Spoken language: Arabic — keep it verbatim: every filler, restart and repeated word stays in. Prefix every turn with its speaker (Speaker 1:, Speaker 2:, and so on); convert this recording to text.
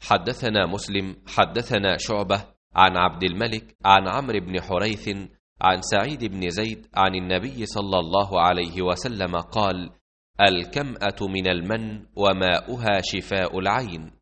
Speaker 1: حدثنا مسلم حدثنا شعبة عن عبد الملك عن عمرو بن حريث عن سعيد بن زيد عن النبي صلى الله عليه وسلم قال: الكمأة من المن وماؤها شفاء العين.